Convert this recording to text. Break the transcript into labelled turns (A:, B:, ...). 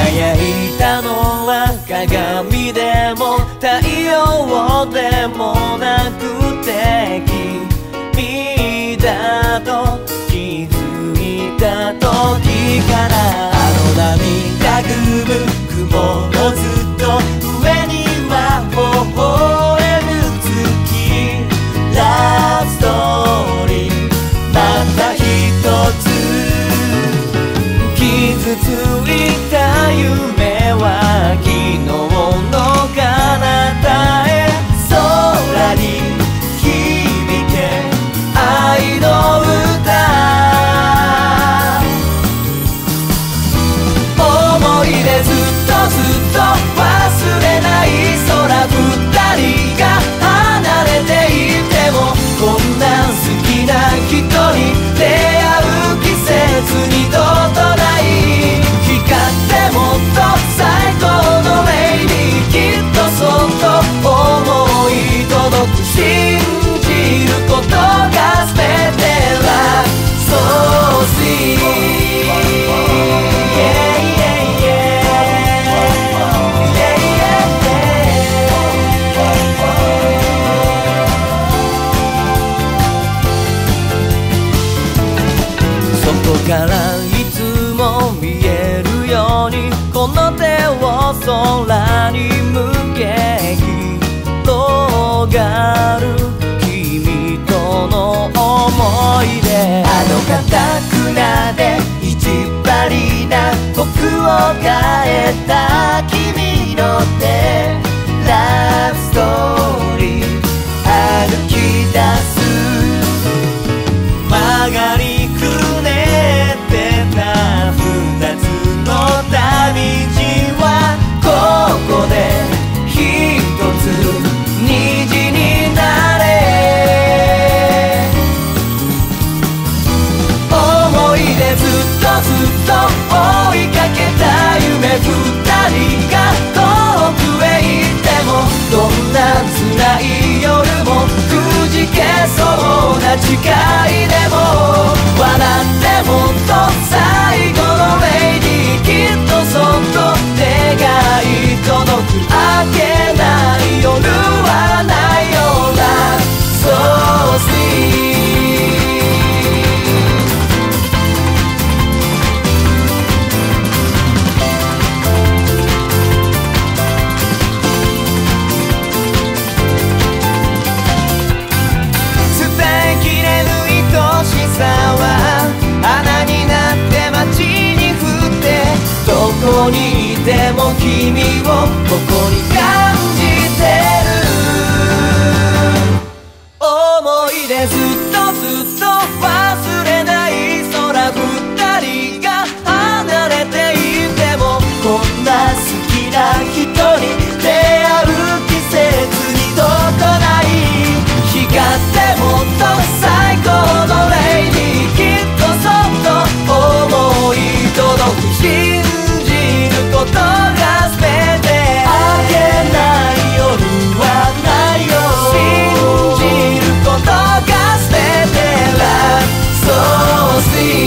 A: 輝いたのは鏡でも太陽でもなくて、君だと気づいた時から、あの涙ぐむ雲のずっと上には微笑む月、ラブストーリーまた一つ傷ついた夢は昨日の彼方へ空に響け愛の歌、思い出ずっとずっと忘れない空、二人が離れていてもこんな好きな人に出会う季節にどとない、光ってもっと最高のレイにきっとそっと思い届く、信じることが全てはそうし、外からいつも見えるようにこの手を空に向け広がる君との思い出、あの固くなで意地張りな僕を変えた君の手、ラブストーリー歩き出す、曲がりくねってた二つの旅路はここで一つ虹になれ、思い出ずっとずっと追いかけた夢、二人が遠くへ行ってもどんな辛い夜もくじけそうな誓いでも、笑ってもっと最後のレイにきっとそっと願い届く、明けない夜はないようなそうし、穴になって街に降って、どこにいても君をここに感じてる、思い出ずっとずっと忘れない空、二人が離れていてもこんな好きな人に出会う季節にどこない、光ってもっと最高のレイにきっとそっと思い届く、信じることが全て、明けない夜はないよ、信じることが全てはそうし